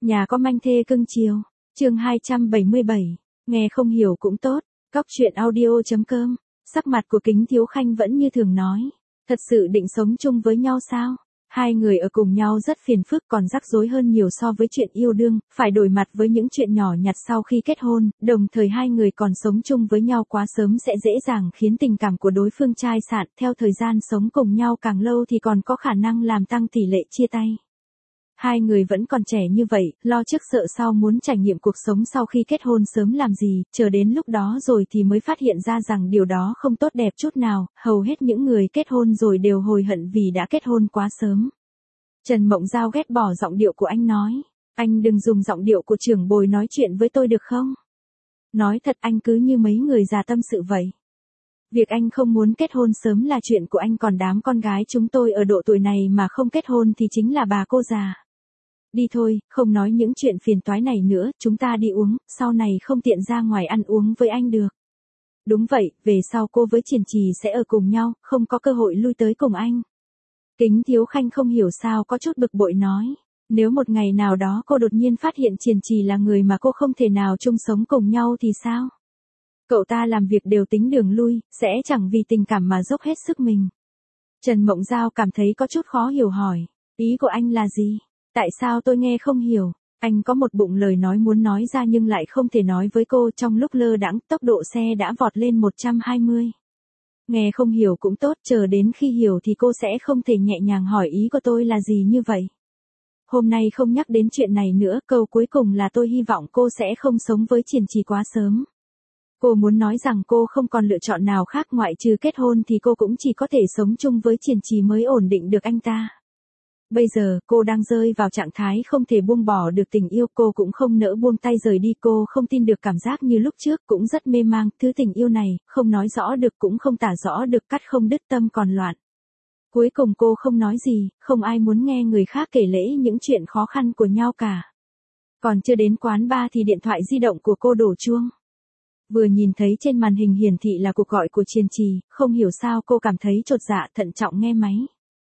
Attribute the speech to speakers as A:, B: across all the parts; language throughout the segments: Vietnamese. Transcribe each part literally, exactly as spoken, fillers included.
A: Nhà có manh thê cưng chiều. Chương hai trăm bảy mươi bảy. Nghe không hiểu cũng tốt. Cóc truyện audio chấm com. Sắc mặt của Kính Thiếu Khanh vẫn như thường nói. Thật sự định sống chung với nhau sao? Hai người ở cùng nhau rất phiền phức, còn rắc rối hơn nhiều so với chuyện yêu đương, phải đối mặt với những chuyện nhỏ nhặt sau khi kết hôn, đồng thời hai người còn sống chung với nhau quá sớm sẽ dễ dàng khiến tình cảm của đối phương chai sạn, theo thời gian sống cùng nhau càng lâu thì còn có khả năng làm tăng tỷ lệ chia tay. Hai người vẫn còn trẻ như vậy, lo trước sợ sau, muốn trải nghiệm cuộc sống sau khi kết hôn sớm làm gì, chờ đến lúc đó rồi thì mới phát hiện ra rằng điều đó không tốt đẹp chút nào, hầu hết những người kết hôn rồi đều hối hận vì đã kết hôn quá sớm. Trần Mộng Giao ghét bỏ giọng điệu của anh nói, anh đừng dùng giọng điệu của trưởng bối nói chuyện với tôi được không? Nói thật anh cứ như mấy người già tâm sự vậy. Việc anh không muốn kết hôn sớm là chuyện của anh, còn đám con gái chúng tôi ở độ tuổi này mà không kết hôn thì chính là bà cô già. Đi thôi, không nói những chuyện phiền toái này nữa, chúng ta đi uống, sau này không tiện ra ngoài ăn uống với anh được. Đúng vậy, về sau cô với Triển Trì sẽ ở cùng nhau, không có cơ hội lui tới cùng anh. Kính Thiếu Khanh không hiểu sao có chút bực bội nói, nếu một ngày nào đó cô đột nhiên phát hiện Triển Trì là người mà cô không thể nào chung sống cùng nhau thì sao? Cậu ta làm việc đều tính đường lui, sẽ chẳng vì tình cảm mà dốc hết sức mình. Trần Mộng Giao cảm thấy có chút khó hiểu hỏi, ý của anh là gì? Tại sao tôi nghe không hiểu? Anh có một bụng lời nói muốn nói ra nhưng lại không thể nói với cô, trong lúc lơ đãng, tốc độ xe đã vọt lên một trăm hai mươi. Nghe không hiểu cũng tốt, chờ đến khi hiểu thì cô sẽ không thể nhẹ nhàng hỏi ý của tôi là gì như vậy. Hôm nay không nhắc đến chuyện này nữa, câu cuối cùng là tôi hy vọng cô sẽ không sống với Triển Trì quá sớm. Cô muốn nói rằng cô không còn lựa chọn nào khác ngoại trừ kết hôn thì cô cũng chỉ có thể sống chung với Triển Trì mới ổn định được anh ta. Bây giờ, cô đang rơi vào trạng thái không thể buông bỏ được tình yêu, cô cũng không nỡ buông tay rời đi, cô không tin được cảm giác như lúc trước, cũng rất mê mang, thứ tình yêu này, không nói rõ được cũng không tả rõ được, cắt không đứt tâm còn loạn. Cuối cùng cô không nói gì, không ai muốn nghe người khác kể lể những chuyện khó khăn của nhau cả. Còn chưa đến quán bar thì điện thoại di động của cô đổ chuông. Vừa nhìn thấy trên màn hình hiển thị là cuộc gọi của Triển Trì, không hiểu sao cô cảm thấy chột dạ, thận trọng nghe máy.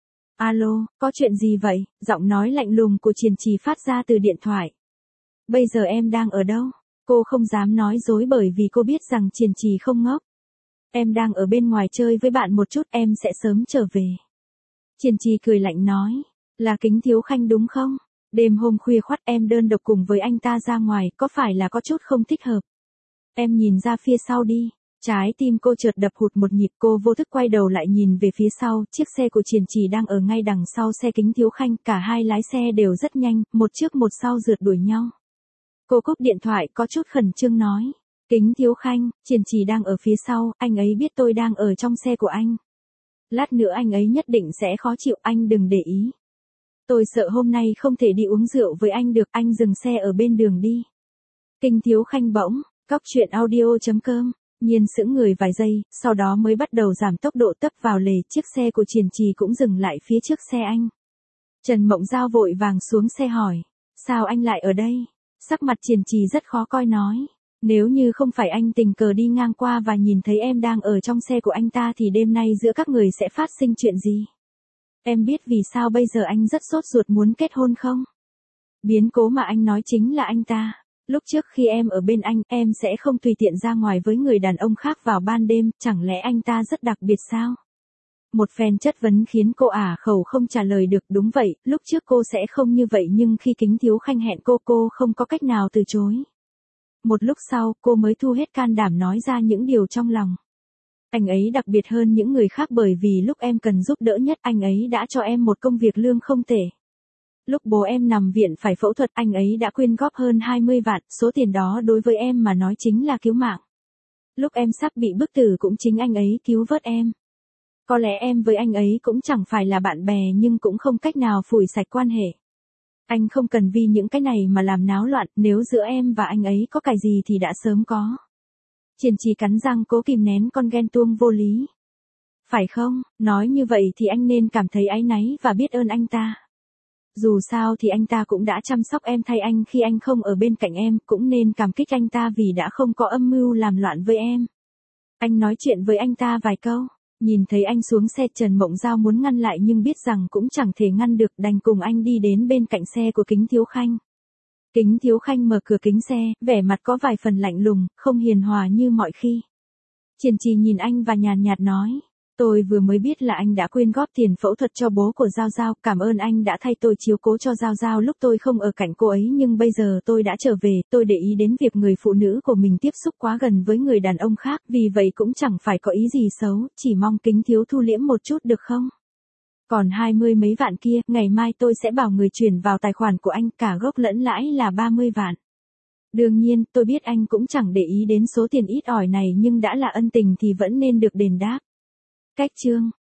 A: Alo, có chuyện gì vậy? Giọng nói lạnh lùng của Triển Trì phát ra từ điện thoại. Bây giờ em đang ở đâu? Cô không dám nói dối bởi vì cô biết rằng Triển Trì không ngốc. Em đang ở bên ngoài chơi với bạn một chút, em sẽ sớm trở về. Triển Trì cười lạnh nói, là Kính Thiếu Khanh đúng không? Đêm hôm khuya khoắt em đơn độc cùng với anh ta ra ngoài, có phải là có chút không thích hợp? Em nhìn ra phía sau đi. Trái tim cô chợt đập hụt một nhịp, cô vô thức quay đầu lại nhìn về phía sau, chiếc xe của Triển Trì đang ở ngay đằng sau xe Kính Thiếu Khanh, cả hai lái xe đều rất nhanh, một trước một sau rượt đuổi nhau. Cô cúp điện thoại có chút khẩn trương nói, Kính Thiếu Khanh, Triển Trì đang ở phía sau, anh ấy biết tôi đang ở trong xe của anh. Lát nữa anh ấy nhất định sẽ khó chịu, anh đừng để ý. Tôi sợ hôm nay không thể đi uống rượu với anh được, anh dừng xe ở bên đường đi. Kính Thiếu Khanh bỗng, cóc truyện audio chấm com. Nhiên sững người vài giây, sau đó mới bắt đầu giảm tốc độ tấp vào lề, chiếc xe của Triển Trì cũng dừng lại phía trước xe anh. Trần Mộng Giao vội vàng xuống xe hỏi, sao anh lại ở đây? Sắc mặt Triển Trì rất khó coi nói, nếu như không phải anh tình cờ đi ngang qua và nhìn thấy em đang ở trong xe của anh ta thì đêm nay giữa các người sẽ phát sinh chuyện gì? Em biết vì sao bây giờ anh rất sốt ruột muốn kết hôn không? Biến cố mà anh nói chính là anh ta. Lúc trước khi em ở bên anh, em sẽ không tùy tiện ra ngoài với người đàn ông khác vào ban đêm, chẳng lẽ anh ta rất đặc biệt sao? Một phen chất vấn khiến cô ả khẩu không trả lời được, đúng vậy, lúc trước cô sẽ không như vậy nhưng khi Kính Thiếu Khanh hẹn cô, cô không có cách nào từ chối. Một lúc sau, cô mới thu hết can đảm nói ra những điều trong lòng. Anh ấy đặc biệt hơn những người khác bởi vì lúc em cần giúp đỡ nhất anh ấy đã cho em một công việc lương không tệ. Lúc bố em nằm viện phải phẫu thuật anh ấy đã quyên góp hơn hai mươi vạn, số tiền đó đối với em mà nói chính là cứu mạng. Lúc em sắp bị bức tử cũng chính anh ấy cứu vớt em. Có lẽ em với anh ấy cũng chẳng phải là bạn bè nhưng cũng không cách nào phủi sạch quan hệ. Anh không cần vì những cái này mà làm náo loạn, nếu giữa em và anh ấy có cái gì thì đã sớm có. Triển Trì cắn răng cố kìm nén con ghen tuông vô lý. Phải không, nói như vậy thì anh nên cảm thấy áy náy và biết ơn anh ta. Dù sao thì anh ta cũng đã chăm sóc em thay anh khi anh không ở bên cạnh em, cũng nên cảm kích anh ta vì đã không có âm mưu làm loạn với em. Anh nói chuyện với anh ta vài câu, nhìn thấy anh xuống xe, Trần Mộng Giao muốn ngăn lại nhưng biết rằng cũng chẳng thể ngăn được, đành cùng anh đi đến bên cạnh xe của Kính Thiếu Khanh. Kính Thiếu Khanh mở cửa kính xe, vẻ mặt có vài phần lạnh lùng, không hiền hòa như mọi khi. Triển Trì nhìn anh và nhàn nhạt nói, tôi vừa mới biết là anh đã quyên góp tiền phẫu thuật cho bố của Giao Giao, cảm ơn anh đã thay tôi chiếu cố cho Giao Giao lúc tôi không ở cạnh cô ấy, nhưng bây giờ tôi đã trở về, tôi để ý đến việc người phụ nữ của mình tiếp xúc quá gần với người đàn ông khác, vì vậy cũng chẳng phải có ý gì xấu, chỉ mong Kính Thiếu thu liễm một chút được không? Còn hai mươi mấy vạn kia, ngày mai tôi sẽ bảo người chuyển vào tài khoản của anh, cả gốc lẫn lãi là ba mươi vạn. Đương nhiên, tôi biết anh cũng chẳng để ý đến số tiền ít ỏi này, nhưng đã là ân tình thì vẫn nên được đền đáp. Cách chương